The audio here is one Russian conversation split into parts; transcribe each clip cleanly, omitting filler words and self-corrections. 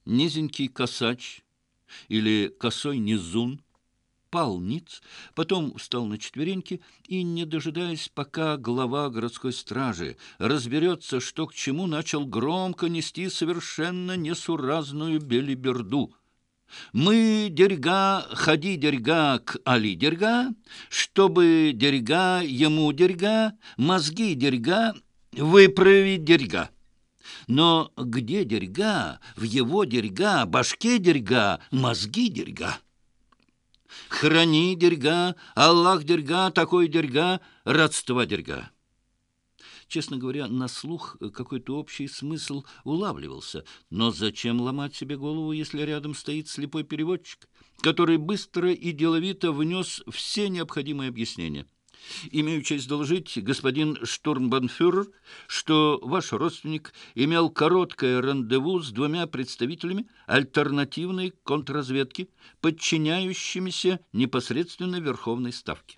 низенький косач или косой низун пал ниц, потом встал на четвереньки и, не дожидаясь, пока глава городской стражи разберется, что к чему, начал громко нести совершенно несуразную белиберду. «Мы, дерьга, ходи, дерьга, к Али, дерьга, чтобы, дерьга, ему, дерьга, мозги, дерьга, выправить, дерьга. Но где дерьга, в его дерьга, башке дерьга, мозги дерьга? Храни дерьга, Аллах дерьга, такой дерьга, родства дерьга». Честно говоря, на слух какой-то общий смысл улавливался. Но зачем ломать себе голову, если рядом стоит слепой переводчик, который быстро и деловито внес все необходимые объяснения? «Имею честь доложить, господин штурмбанфюрер, что ваш родственник имел короткое рандеву с двумя представителями альтернативной контрразведки, подчиняющимися непосредственно Верховной Ставке».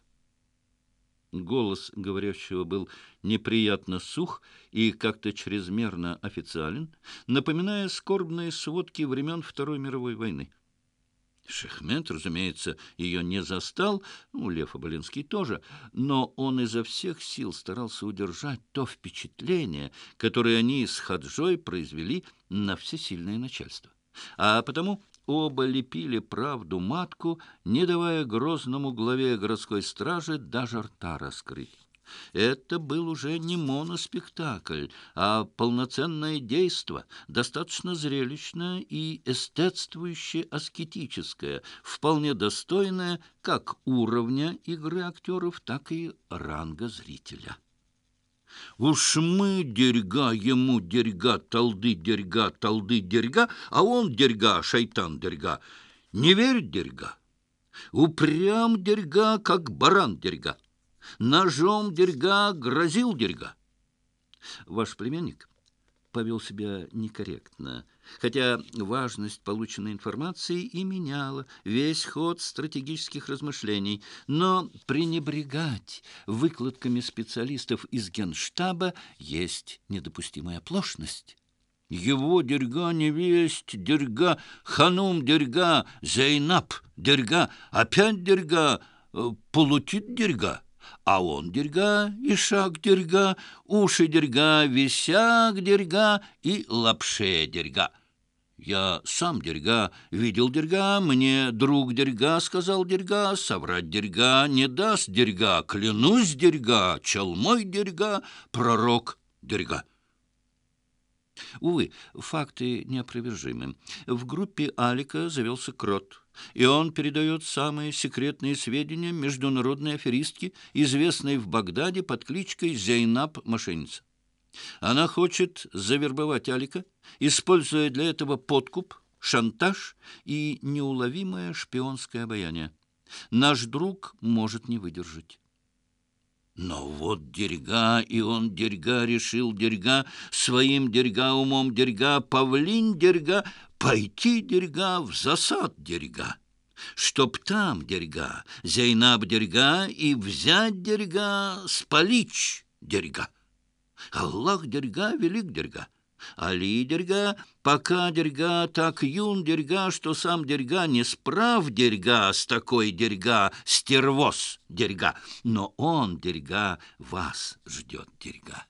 Голос говорящего был неприятно сух и как-то чрезмерно официален, напоминая скорбные сводки времен Второй мировой войны. Шехмет, разумеется, ее не застал, Лев Оболенский тоже, но он изо всех сил старался удержать то впечатление, которое они с Хаджой произвели на всесильное начальство. А потому оба лепили правду матку, не давая грозному главе городской стражи даже рта раскрыть. Это был уже не моноспектакль, а полноценное действо, достаточно зрелищное и эстетствующе-аскетическое, вполне достойное как уровня игры актеров, так и ранга зрителя. «Уж мы дерьга, ему дерьга, талды дерьга, а он дерьга, шайтан дерьга, не верит дерьга, упрям дерьга, как баран дерьга, ножом дерьга грозил дерьга». Ваш племянник повел себя некорректно, хотя важность полученной информации и меняла весь ход стратегических размышлений, но пренебрегать выкладками специалистов из Генштаба есть недопустимая оплошность. «Его дерьга невесть, дерьга, ханум дерьга, Зейнаб дерьга, опять дерьга, полутит дерьга». А он дерьга, ишак дерьга, уши дерьга, висяк дерьга и лапше дерьга. Я сам дерьга, видел дерьга, мне друг дерьга сказал дерьга, соврать дерьга не даст дерьга, клянусь дерьга, чалмой дерьга, пророк дерьга. Увы, факты неопровержимы. В группе Алика завелся крот, и он передает самые секретные сведения международной аферистке, известной в Багдаде под кличкой Зейнаб-мошенница. Она хочет завербовать Алика, используя для этого подкуп, шантаж и неуловимое шпионское обаяние. Наш друг может не выдержать. Но вот дерьга, и он дерьга, решил дерьга, своим дерьга, умом дерьга, павлин дерьга, пойти дерьга, в засад дерьга. Чтоб там дерьга, Зейнаб дерьга, и взять дерьга, спалить дерьга. Аллах дерьга, велик дерьга. Али дерьга, пока дерьга, так юн дерьга, что сам дерьга не справ дерьга, с такой дерьга, стервоз дерьга. Но он, дерьга, вас ждет дерьга.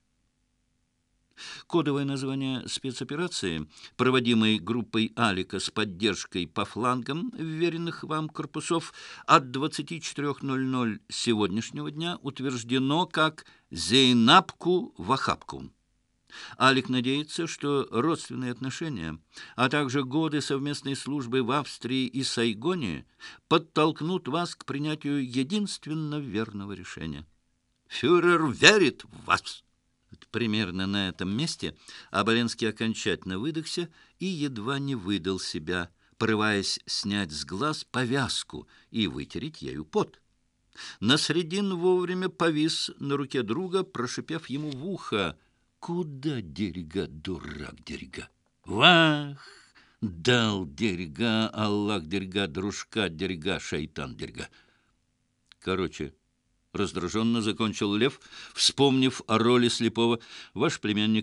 Кодовое название спецоперации, проводимой группой Алика с поддержкой по флангам вверенных вам корпусов от 24:00 сегодняшнего дня, утверждено как «Зейнабку в охапку». Алик надеется, что родственные отношения, а также годы совместной службы в Австрии и Сайгоне подтолкнут вас к принятию единственно верного решения. Фюрер верит в вас. Примерно на этом месте Оболенский окончательно выдохся и едва не выдал себя, порываясь снять с глаз повязку и вытереть ею пот. Насредин вовремя повис на руке друга, прошипев ему в ухо: «Куда дерьга, дурак дерьга? Вах! Дал дерьга, Аллах дерьга, дружка дерьга, шайтан дерьга». Короче, раздраженно закончил Лев, вспомнив о роли слепого. Ваш племянник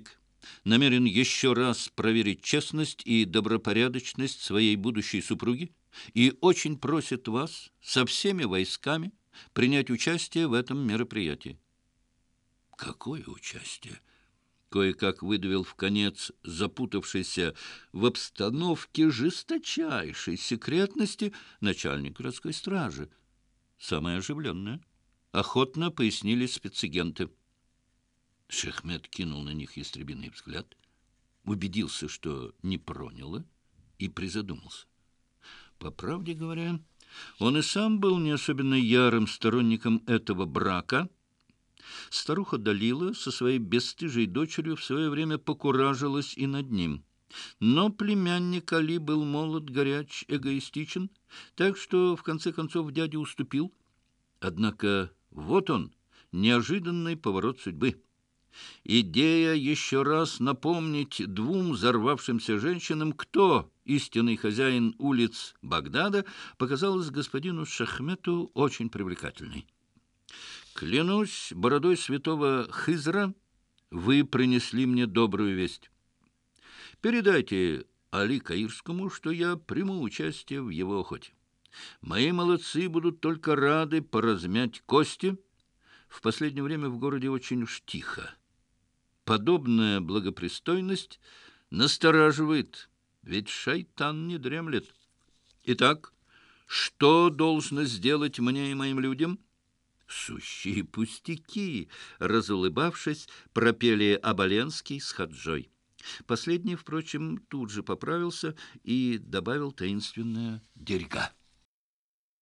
намерен еще раз проверить честность и добропорядочность своей будущей супруги и очень просит вас со всеми войсками принять участие в этом мероприятии». «Какое участие?» — кое-как выдавил вконец запутавшийся в обстановке жесточайшей секретности начальник городской стражи. «Самое оживленное», — охотно пояснили спецагенты. Шахмет кинул на них ястребиный взгляд, убедился, что не проняло, и призадумался. По правде говоря, он и сам был не особенно ярым сторонником этого брака. Старуха Далила со своей бесстыжей дочерью в свое время покуражилась и над ним. Но племянник Али был молод, горяч, эгоистичен, так что, в конце концов, дядя уступил. Однако вот он, неожиданный поворот судьбы. Идея еще раз напомнить двум взорвавшимся женщинам, кто истинный хозяин улиц Багдада, показалась господину Шахмету очень привлекательной. «Клянусь бородой святого Хизра, вы принесли мне добрую весть. Передайте Али Каирскому, что я приму участие в его охоте. Мои молодцы будут только рады поразмять кости. В последнее время в городе очень уж тихо. Подобная благопристойность настораживает, ведь шайтан не дремлет. Итак, что должно сделать мне и моим людям?» «Сущие пустяки!» — разулыбавшись, пропели Оболенский с Хаджой. Последний, впрочем, тут же поправился и добавил таинственное «дерьга».